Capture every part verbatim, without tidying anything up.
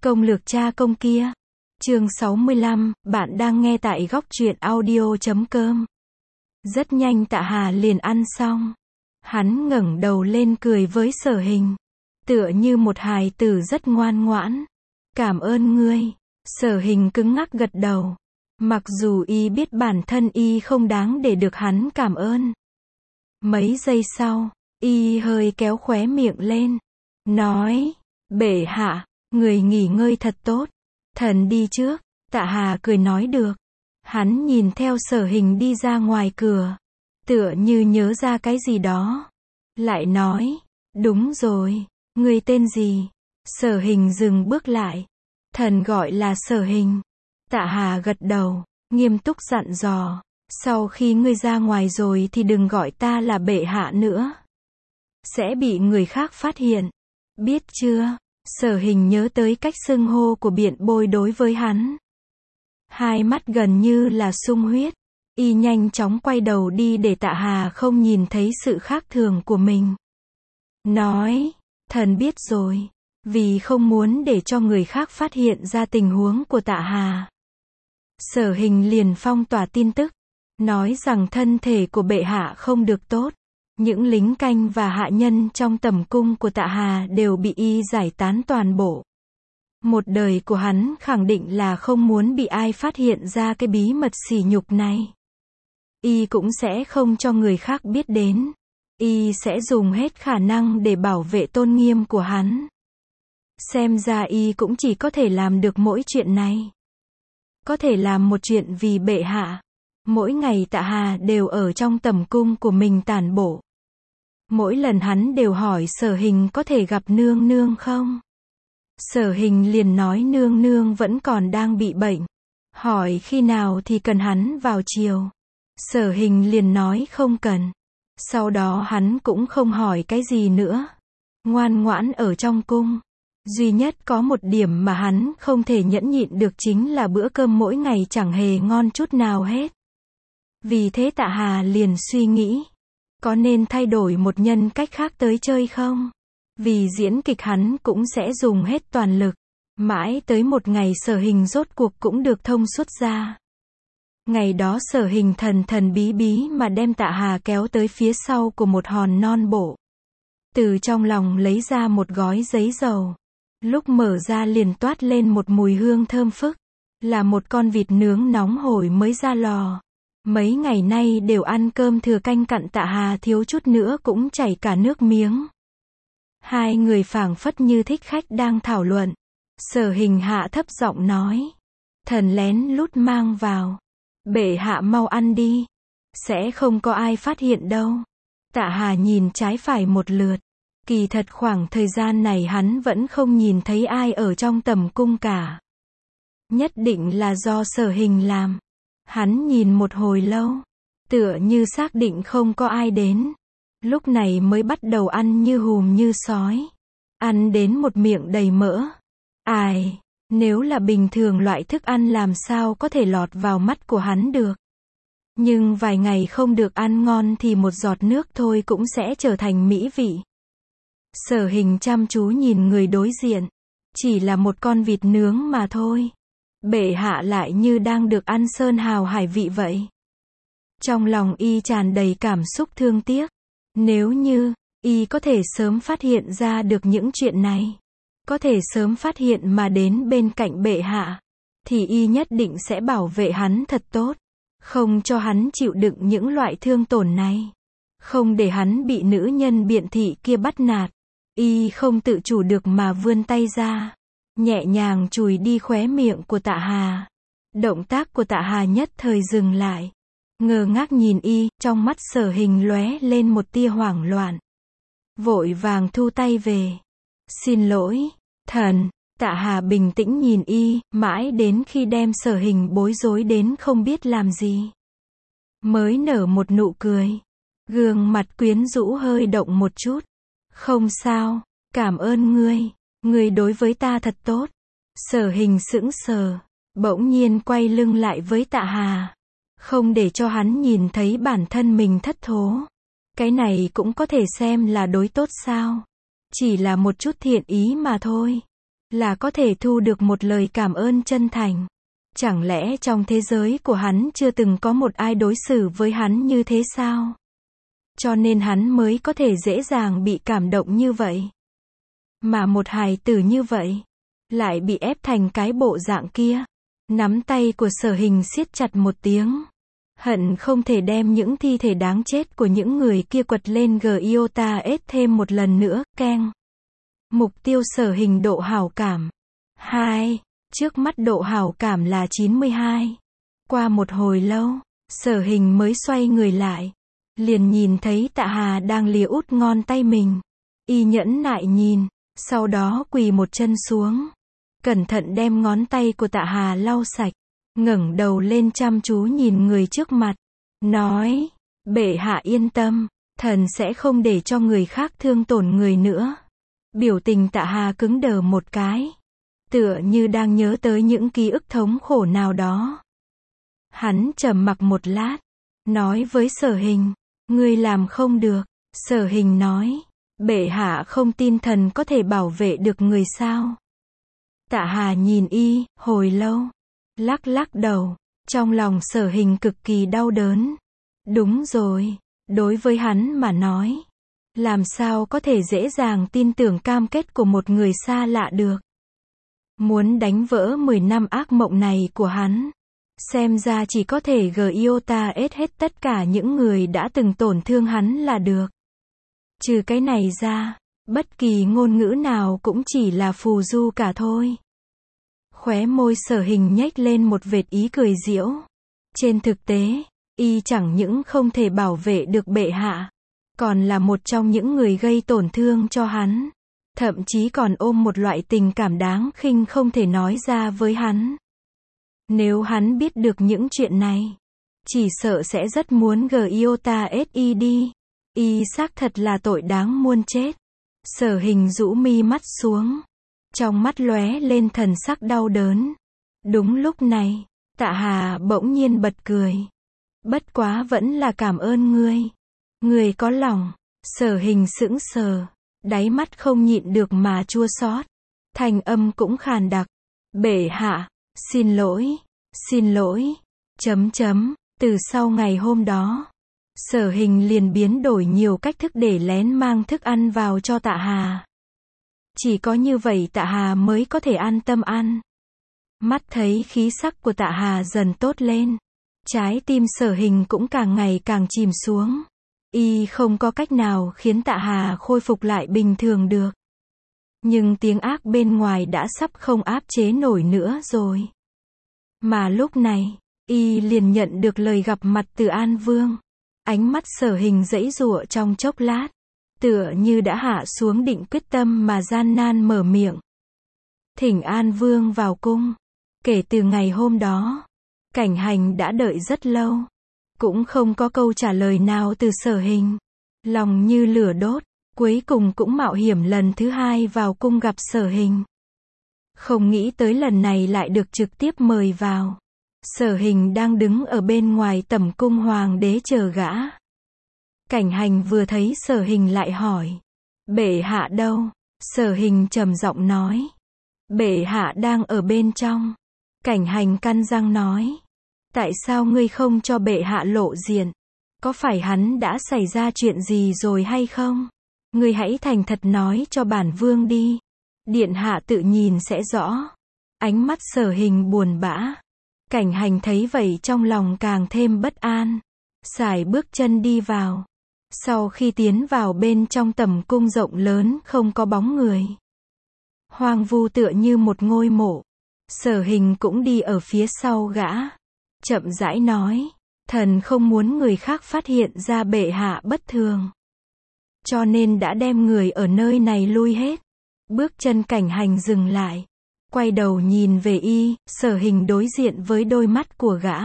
Công lược cha công kia. Chương sáu mươi lăm, bạn đang nghe tại góc truyện audio chấm com. Rất nhanh Tạ Hà liền ăn xong. Hắn ngẩng đầu lên cười với Sở Hình. Tựa như một hài tử rất ngoan ngoãn. Cảm ơn ngươi. Sở Hình cứng ngắc gật đầu. Mặc dù y biết bản thân y không đáng để được hắn cảm ơn. Mấy giây sau, y hơi kéo khóe miệng lên. Nói, bệ hạ, người nghỉ ngơi thật tốt. Thần đi trước. Tạ Hà cười nói được. Hắn nhìn theo Sở Hình đi ra ngoài cửa. Tựa như nhớ ra cái gì đó. Lại nói, đúng rồi, người tên gì? Sở Hình dừng bước lại. Thần gọi là Sở Hình. Tạ Hà gật đầu, nghiêm túc dặn dò. Sau khi ngươi ra ngoài rồi thì đừng gọi ta là bệ hạ nữa. Sẽ bị người khác phát hiện. Biết chưa? Sở Hình nhớ tới cách xưng hô của Biện Bôi đối với hắn. Hai mắt gần như là sung huyết. Y nhanh chóng quay đầu đi để Tạ Hà không nhìn thấy sự khác thường của mình. Nói, thần biết rồi. Vì không muốn để cho người khác phát hiện ra tình huống của Tạ Hà. Sở Hình liền phong tỏa tin tức. Nói rằng thân thể của bệ hạ không được tốt. Những lính canh và hạ nhân trong tẩm cung của Tạ Hà đều bị y giải tán toàn bộ. Một đời của hắn khẳng định là không muốn bị ai phát hiện ra cái bí mật sỉ nhục này. Y cũng sẽ không cho người khác biết đến. Y sẽ dùng hết khả năng để bảo vệ tôn nghiêm của hắn. Xem ra y cũng chỉ có thể làm được mỗi chuyện này. Có thể làm một chuyện vì bệ hạ. Mỗi ngày Tạ Hà đều ở trong tẩm cung của mình tản bộ. Mỗi lần hắn đều hỏi Sở Hình có thể gặp nương nương không? Sở Hình liền nói nương nương vẫn còn đang bị bệnh. Hỏi khi nào thì cần hắn vào chiều. Sở Hình liền nói không cần. Sau đó hắn cũng không hỏi cái gì nữa. Ngoan ngoãn ở trong cung. Duy nhất có một điểm mà hắn không thể nhẫn nhịn được chính là bữa cơm mỗi ngày chẳng hề ngon chút nào hết. Vì thế Tạ Hà liền suy nghĩ. Có nên thay đổi một nhân cách khác tới chơi không? Vì diễn kịch hắn cũng sẽ dùng hết toàn lực. Mãi tới một ngày Sở Hình rốt cuộc cũng được thông suốt ra. Ngày đó Sở Hình thần thần bí bí mà đem Tạ Hà kéo tới phía sau của một hòn non bộ. Từ trong lòng lấy ra một gói giấy dầu. Lúc mở ra liền toát lên một mùi hương thơm phức. Là một con vịt nướng nóng hổi mới ra lò. Mấy ngày nay đều ăn cơm thừa canh cặn Tạ Hà thiếu chút nữa cũng chảy cả nước miếng. Hai người phảng phất như thích khách đang thảo luận. Sở Hình hạ thấp giọng nói. Thần lén lút mang vào. Bệ hạ mau ăn đi. Sẽ không có ai phát hiện đâu. Tạ Hà nhìn trái phải một lượt. Kỳ thật khoảng thời gian này hắn vẫn không nhìn thấy ai ở trong tẩm cung cả. Nhất định là do Sở Hình làm. Hắn nhìn một hồi lâu. Tựa như xác định không có ai đến. Lúc này mới bắt đầu ăn như hùm như sói. Ăn đến một miệng đầy mỡ. Ai, nếu là bình thường loại thức ăn làm sao có thể lọt vào mắt của hắn được. Nhưng vài ngày không được ăn ngon thì một giọt nước thôi cũng sẽ trở thành mỹ vị. Sở Hình chăm chú nhìn người đối diện. Chỉ là một con vịt nướng mà thôi. Bệ hạ lại như đang được ăn sơn hào hải vị vậy. Trong lòng y tràn đầy cảm xúc thương tiếc. Nếu như, y có thể sớm phát hiện ra được những chuyện này. Có thể sớm phát hiện mà đến bên cạnh bệ hạ. Thì y nhất định sẽ bảo vệ hắn thật tốt. Không cho hắn chịu đựng những loại thương tổn này. Không để hắn bị nữ nhân biện thị kia bắt nạt. Y không tự chủ được mà vươn tay ra. Nhẹ nhàng chùi đi khóe miệng của Tạ Hà. Động tác của Tạ Hà nhất thời dừng lại. Ngơ ngác nhìn y, trong mắt Sở Hình lóe lên một tia hoảng loạn. Vội vàng thu tay về. Xin lỗi, thần. Tạ Hà bình tĩnh nhìn y, mãi đến khi đem Sở Hình bối rối đến không biết làm gì. Mới nở một nụ cười. Gương mặt quyến rũ hơi động một chút. Không sao, cảm ơn ngươi. Ngươi đối với ta thật tốt. Sở Hình sững sờ. Bỗng nhiên quay lưng lại với Tạ Hà. Không để cho hắn nhìn thấy bản thân mình thất thố. Cái này cũng có thể xem là đối tốt sao? Chỉ là một chút thiện ý mà thôi. là có thể thu được một lời cảm ơn chân thành. Chẳng lẽ trong thế giới của hắn chưa từng có một ai đối xử với hắn như thế sao? Cho nên hắn mới có thể dễ dàng bị cảm động như vậy. Mà một hài tử như vậy, lại bị ép thành cái bộ dạng kia. Nắm tay của Sở Hình siết chặt một tiếng. Hận không thể đem những thi thể đáng chết của những người kia quật lên Giota S thêm một lần nữa, keng. Mục tiêu Sở Hình độ hảo cảm. hai. Trước mắt độ hảo cảm là chín mươi hai. Qua một hồi lâu, Sở Hình mới xoay người lại. Liền nhìn thấy Tạ Hà đang lìa út ngón tay mình. Y nhẫn nại nhìn, sau đó quỳ một chân xuống. Cẩn thận đem ngón tay của Tạ Hà lau sạch. Ngẩng đầu lên chăm chú nhìn người trước mặt. Nói, bệ hạ yên tâm, thần sẽ không để cho người khác thương tổn người nữa. Biểu tình Tạ Hà cứng đờ một cái. Tựa như đang nhớ tới những ký ức thống khổ nào đó. Hắn trầm mặc một lát. Nói với Sở Hình, ngươi làm không được. Sở Hình nói, bệ hạ không tin thần có thể bảo vệ được người sao? Tạ Hà nhìn y, hồi lâu. Lắc lắc đầu. Trong lòng Sở Hình cực kỳ đau đớn. Đúng rồi. Đối với hắn mà nói. Làm sao có thể dễ dàng tin tưởng cam kết của một người xa lạ được. Muốn đánh vỡ mười năm ác mộng này của hắn. Xem ra chỉ có thể Giota S hết tất cả những người đã từng tổn thương hắn là được. Trừ cái này ra, bất kỳ ngôn ngữ nào cũng chỉ là phù du cả thôi. Khóe môi Sở Hình nhếch lên một vệt ý cười giễu. Trên thực tế, y chẳng những không thể bảo vệ được bệ hạ, còn là một trong những người gây tổn thương cho hắn. Thậm chí còn ôm một loại tình cảm đáng khinh không thể nói ra với hắn. Nếu hắn biết được những chuyện này, chỉ sợ sẽ rất muốn Giota S y đi. Y xác thật là tội đáng muôn chết. Sở Hình rũ mi mắt xuống. Trong mắt lóe lên thần sắc đau đớn. Đúng lúc này, Tạ Hà bỗng nhiên bật cười. Bất quá vẫn là cảm ơn ngươi. Ngươi có lòng. Sở Hình sững sờ. Đáy mắt không nhịn được mà chua xót. Thanh âm cũng khàn đặc. Bệ hạ, xin lỗi, xin lỗi. Chấm chấm, từ sau ngày hôm đó, Sở Hình liền biến đổi nhiều cách thức để lén mang thức ăn vào cho Tạ Hà. Chỉ có như vậy Tạ Hà mới có thể an tâm ăn. Mắt thấy khí sắc của Tạ Hà dần tốt lên. Trái tim Sở Hình cũng càng ngày càng chìm xuống. Y không có cách nào khiến Tạ Hà khôi phục lại bình thường được. Nhưng tiếng ác bên ngoài đã sắp không áp chế nổi nữa rồi. Mà lúc này, Y liền nhận được lời gặp mặt từ An Vương. Ánh mắt Sở Hình giãy giụa trong chốc lát. Tựa như đã hạ xuống định quyết tâm mà gian nan mở miệng. Thỉnh An Vương vào cung. Kể từ ngày hôm đó, Cảnh Hành đã đợi rất lâu. Cũng không có câu trả lời nào từ Sở Hình. Lòng như lửa đốt, cuối cùng cũng mạo hiểm lần thứ hai vào cung gặp Sở Hình. Không nghĩ tới lần này lại được trực tiếp mời vào. Sở Hình đang đứng ở bên ngoài tẩm cung hoàng đế chờ gã. Cảnh Hành vừa thấy Sở Hình lại hỏi. Bệ hạ đâu? Sở Hình trầm giọng nói. Bệ hạ đang ở bên trong. Cảnh Hành căn răng nói. Tại sao ngươi không cho bệ hạ lộ diện? Có phải hắn đã xảy ra chuyện gì rồi hay không? Ngươi hãy thành thật nói cho bản vương đi. Điện hạ tự nhìn sẽ rõ. Ánh mắt Sở Hình buồn bã. Cảnh Hành thấy vậy trong lòng càng thêm bất an. Sải bước chân đi vào. Sau khi tiến vào bên trong tầm cung rộng lớn không có bóng người. Hoang vu tựa như một ngôi mộ. Sở Hình cũng đi ở phía sau gã. Chậm rãi nói. Thần không muốn người khác phát hiện ra bệ hạ bất thường. Cho nên đã đem người ở nơi này lui hết. Bước chân Cảnh Hành dừng lại. Quay đầu nhìn về y, Sở Hình đối diện với đôi mắt của gã.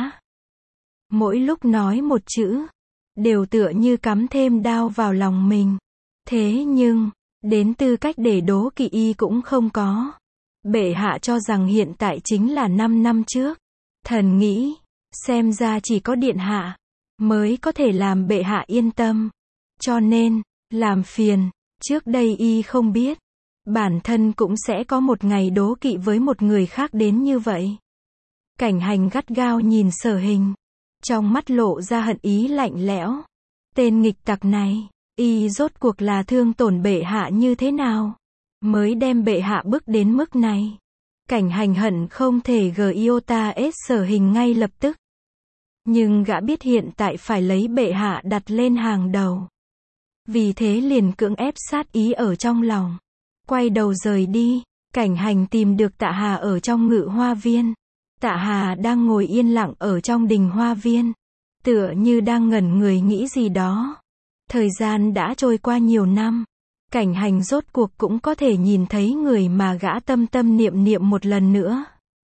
Mỗi lúc nói một chữ, đều tựa như cắm thêm đao vào lòng mình. Thế nhưng, đến tư cách để đố kỵ y cũng không có. Bệ hạ cho rằng hiện tại chính là năm năm trước. Thần nghĩ, xem ra chỉ có điện hạ, mới có thể làm bệ hạ yên tâm. Cho nên, làm phiền, trước đây y không biết. bản thân cũng sẽ có một ngày đố kỵ với một người khác đến như vậy. Cảnh Hành gắt gao nhìn Sở Hình, trong mắt lộ ra hận ý lạnh lẽo. Tên nghịch tặc này, y rốt cuộc là thương tổn bệ hạ như thế nào, mới đem bệ hạ bước đến mức này. Cảnh Hành hận không thể gờ iota s Sở Hình ngay lập tức. Nhưng gã biết hiện tại phải lấy bệ hạ đặt lên hàng đầu. Vì thế liền cưỡng ép sát ý ở trong lòng. Quay đầu rời đi, Cảnh Hành tìm được Tạ Hà ở trong Ngự Hoa Viên. Tạ Hà đang ngồi yên lặng ở trong đình hoa viên, tựa như đang ngẩn người nghĩ gì đó. Thời gian đã trôi qua nhiều năm, Cảnh Hành rốt cuộc cũng có thể nhìn thấy người mà gã tâm tâm niệm niệm một lần nữa.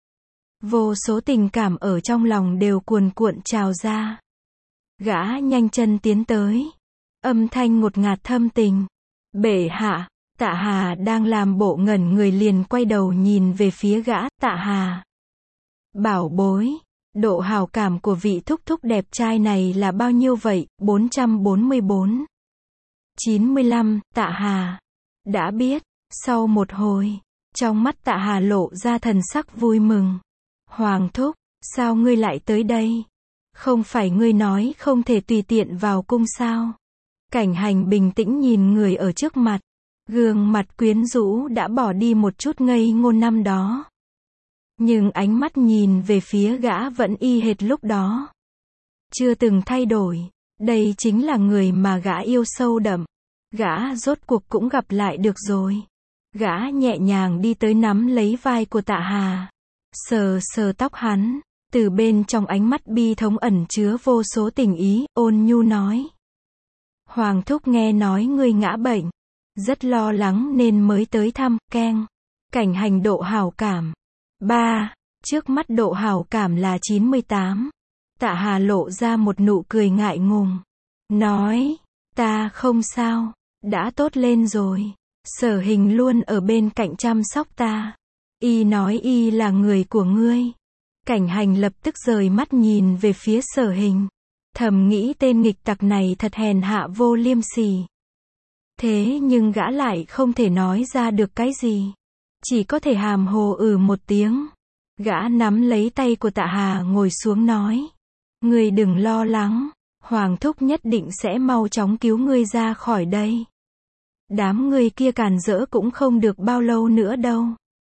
Vô số tình cảm ở trong lòng đều cuồn cuộn trào ra. Gã nhanh chân tiến tới, âm thanh ngột ngạt thâm tình. Bệ hạ. Tạ Hà đang làm bộ ngẩn người liền quay đầu nhìn về phía gã. Tạ Hà. Bảo bối, độ hào cảm của vị thúc thúc đẹp trai này là bao nhiêu vậy? bốn trăm bốn mươi bốn. chín mươi lăm, Tạ Hà. Đã biết, sau một hồi, trong mắt Tạ Hà lộ ra thần sắc vui mừng. Hoàng thúc, sao ngươi lại tới đây? Không phải ngươi nói không thể tùy tiện vào cung sao? Cảnh Hành bình tĩnh nhìn người ở trước mặt. Gương mặt quyến rũ đã bỏ đi một chút ngây ngô năm đó. Nhưng ánh mắt nhìn về phía gã vẫn y hệt lúc đó. Chưa từng thay đổi. Đây chính là người mà gã yêu sâu đậm. Gã rốt cuộc cũng gặp lại được rồi. Gã nhẹ nhàng đi tới nắm lấy vai của Tạ Hà. Sờ sờ tóc hắn. Từ bên trong ánh mắt bi thống ẩn chứa vô số tình ý, ôn nhu nói. Hoàng thúc nghe nói ngươi ngã bệnh. Rất lo lắng nên mới tới thăm, keng. Cảnh Hành độ hảo cảm. ba. Trước mắt độ hảo cảm là chín mươi tám. Tạ Hà lộ ra một nụ cười ngại ngùng. Nói, ta không sao, đã tốt lên rồi. Sở Hình luôn ở bên cạnh chăm sóc ta. Y nói y là người của ngươi. Cảnh Hành lập tức rời mắt nhìn về phía Sở Hình. Thầm nghĩ tên nghịch tặc này thật hèn hạ vô liêm sỉ. Thế nhưng gã lại không thể nói ra được cái gì. Chỉ có thể hàm hồ ừ một tiếng. Gã nắm lấy tay của Tạ Hà ngồi xuống nói. Ngươi đừng lo lắng. Hoàng thúc nhất định sẽ mau chóng cứu ngươi ra khỏi đây. Đám ngươi kia càn rỡ cũng không được bao lâu nữa đâu.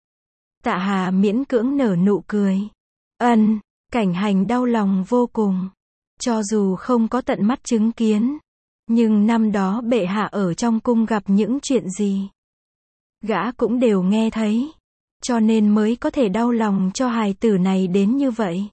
Tạ Hà miễn cưỡng nở nụ cười. Ân, Cảnh Hành đau lòng vô cùng. Cho dù không có tận mắt chứng kiến. Nhưng năm đó bệ hạ ở trong cung gặp những chuyện gì. Gã cũng đều nghe thấy. Cho nên mới có thể đau lòng cho hài tử này đến như vậy.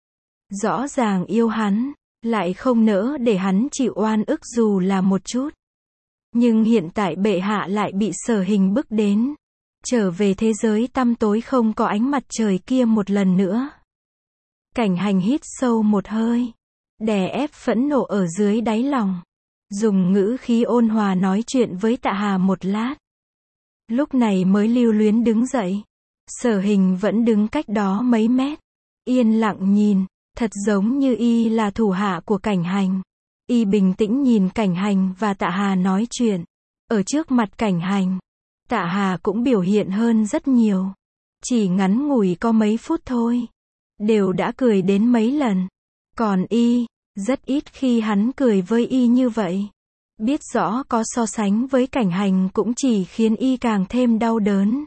Rõ ràng yêu hắn. Lại không nỡ để hắn chịu oan ức dù là một chút. Nhưng hiện tại bệ hạ lại bị Sở Hình bức đến. Trở về thế giới tăm tối không có ánh mặt trời kia một lần nữa. Cảnh Hành hít sâu một hơi. Đè ép phẫn nộ ở dưới đáy lòng. Dùng ngữ khí ôn hòa nói chuyện với Tạ Hà một lát. Lúc này mới lưu luyến đứng dậy. Sở Hình vẫn đứng cách đó mấy mét. Yên lặng nhìn. Thật giống như y là thủ hạ của Cảnh Hành. Y bình tĩnh nhìn Cảnh Hành và Tạ Hà nói chuyện. Ở trước mặt Cảnh Hành. Tạ Hà cũng biểu hiện hơn rất nhiều. Chỉ ngắn ngủi có mấy phút thôi. Đều đã cười đến mấy lần. Còn y, rất ít khi hắn cười với y như vậy. Biết rõ có so sánh với Cảnh Hành cũng chỉ khiến y càng thêm đau đớn.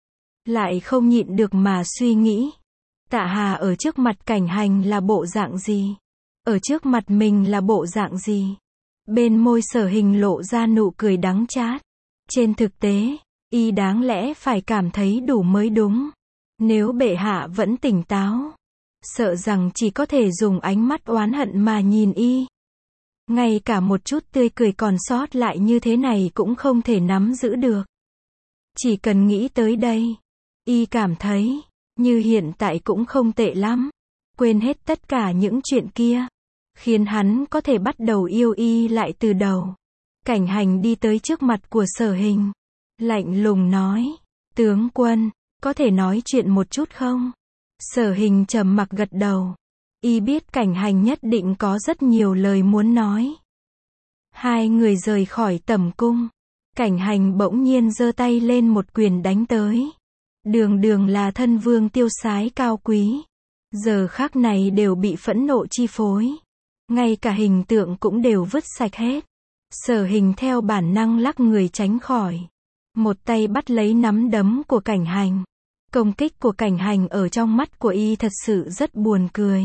Lại không nhịn được mà suy nghĩ. Tạ Hà ở trước mặt Cảnh Hành là bộ dạng gì? Ở trước mặt mình là bộ dạng gì? Bên môi Sở Hình lộ ra nụ cười đắng chát. Trên thực tế, y đáng lẽ phải cảm thấy đủ mới đúng. Nếu bệ hạ vẫn tỉnh táo, sợ rằng chỉ có thể dùng ánh mắt oán hận mà nhìn y. Ngay cả một chút tươi cười còn sót lại như thế này cũng không thể nắm giữ được. Chỉ cần nghĩ tới đây, y cảm thấy, như hiện tại cũng không tệ lắm. Quên hết tất cả những chuyện kia. Khiến hắn có thể bắt đầu yêu y lại từ đầu. Cảnh Hành đi tới trước mặt của Sở Hình. Lạnh lùng nói. Tướng quân, có thể nói chuyện một chút không? Sở Hình trầm mặc gật đầu. Y biết Cảnh Hành nhất định có rất nhiều lời muốn nói. Hai người rời khỏi tẩm cung. Cảnh Hành bỗng nhiên giơ tay lên một quyền đánh tới. Đường đường là thân vương tiêu sái cao quý. Giờ khắc này đều bị phẫn nộ chi phối. Ngay cả hình tượng cũng đều vứt sạch hết. Sở Hình theo bản năng lắc người tránh khỏi. Một tay bắt lấy nắm đấm của Cảnh Hành. Công kích của Cảnh Hành ở trong mắt của y thật sự rất buồn cười.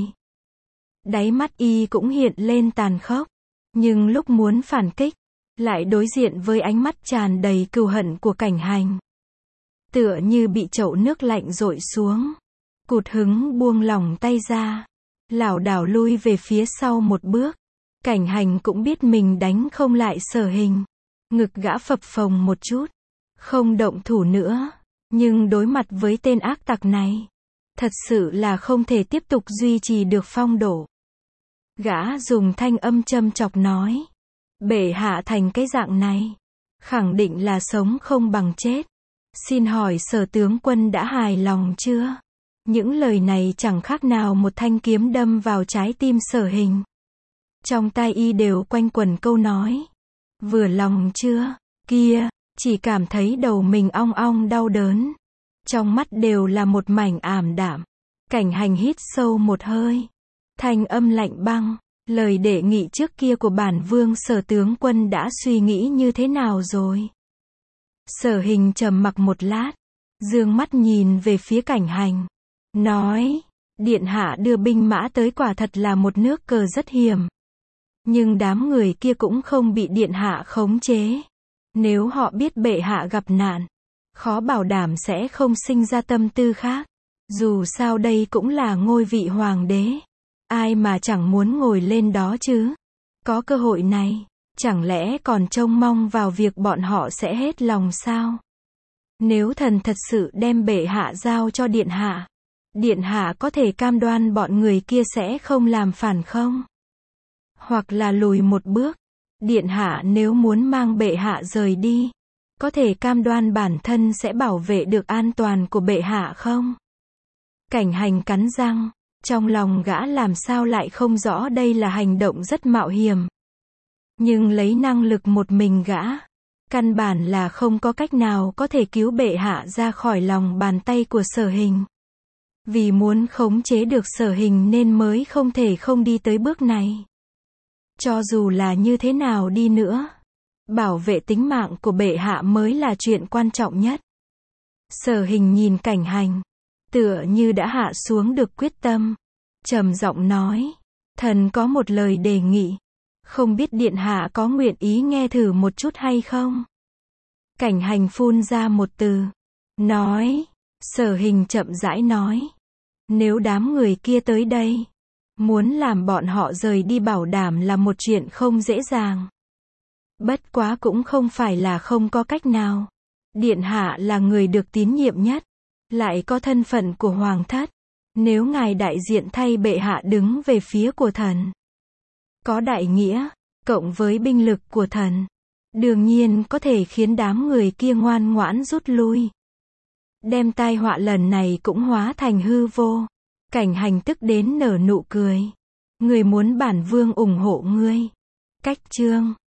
Đáy mắt y cũng hiện lên tàn khốc. Nhưng lúc muốn phản kích, lại đối diện với ánh mắt tràn đầy cừu hận của Cảnh Hành. Tựa như bị chậu nước lạnh dội xuống. Cụt hứng buông lỏng tay ra. Lảo đảo lui về phía sau một bước. Cảnh Hành cũng biết mình đánh không lại Sở Hình. Ngực gã phập phồng một chút. Không động thủ nữa. Nhưng đối mặt với tên ác tặc này, thật sự là không thể tiếp tục duy trì được phong độ. Gã dùng thanh âm châm chọc nói. Bệ hạ thành cái dạng này, khẳng định là sống không bằng chết. Xin hỏi Sở tướng quân đã hài lòng chưa? Những lời này chẳng khác nào một thanh kiếm đâm vào trái tim Sở Hình. Trong tai y đều quanh quẩn câu nói. Vừa lòng chưa? Kia, chỉ cảm thấy đầu mình ong ong đau đớn. Trong mắt đều là một mảnh ảm đạm. Cảnh Hành hít sâu một hơi. Thanh âm lạnh băng. Lời đề nghị trước kia của bản vương Sở tướng quân đã suy nghĩ như thế nào rồi? Sở Hình trầm mặc một lát. Dương mắt nhìn về phía Cảnh Hành. Nói, điện hạ đưa binh mã tới quả thật là một nước cờ rất hiểm. Nhưng đám người kia cũng không bị điện hạ khống chế. Nếu họ biết bệ hạ gặp nạn, khó bảo đảm sẽ không sinh ra tâm tư khác. Dù sao đây cũng là ngôi vị hoàng đế. Ai mà chẳng muốn ngồi lên đó chứ. Có cơ hội này, chẳng lẽ còn trông mong vào việc bọn họ sẽ hết lòng sao? Nếu thần thật sự đem bệ hạ giao cho điện hạ, điện hạ có thể cam đoan bọn người kia sẽ không làm phản không? Hoặc là lùi một bước, điện hạ nếu muốn mang bệ hạ rời đi, có thể cam đoan bản thân sẽ bảo vệ được an toàn của bệ hạ không? Cảnh Hành cắn răng, trong lòng gã làm sao lại không rõ đây là hành động rất mạo hiểm. Nhưng lấy năng lực một mình gã, căn bản là không có cách nào có thể cứu bệ hạ ra khỏi lòng bàn tay của Sở Hình. Vì muốn khống chế được Sở Hình nên mới không thể không đi tới bước này. Cho dù là như thế nào đi nữa, bảo vệ tính mạng của bệ hạ mới là chuyện quan trọng nhất. Sở Hình nhìn Cảnh Hành, tựa như đã hạ xuống được quyết tâm, trầm giọng nói, thần có một lời đề nghị, không biết điện hạ có nguyện ý nghe thử một chút hay không? Cảnh Hành phun ra một từ, nói. Sở Hình chậm rãi nói, nếu đám người kia tới đây, muốn làm bọn họ rời đi bảo đảm là một chuyện không dễ dàng. Bất quá cũng không phải là không có cách nào. Điện hạ là người được tín nhiệm nhất, lại có thân phận của hoàng thất. Nếu ngài đại diện thay bệ hạ đứng về phía của thần, có đại nghĩa, cộng với binh lực của thần, đương nhiên có thể khiến đám người kia ngoan ngoãn rút lui. Đem tai họa lần này cũng hóa thành hư vô. Cảnh Hành tức đến nở nụ cười. Người muốn bản vương ủng hộ ngươi. Cách chương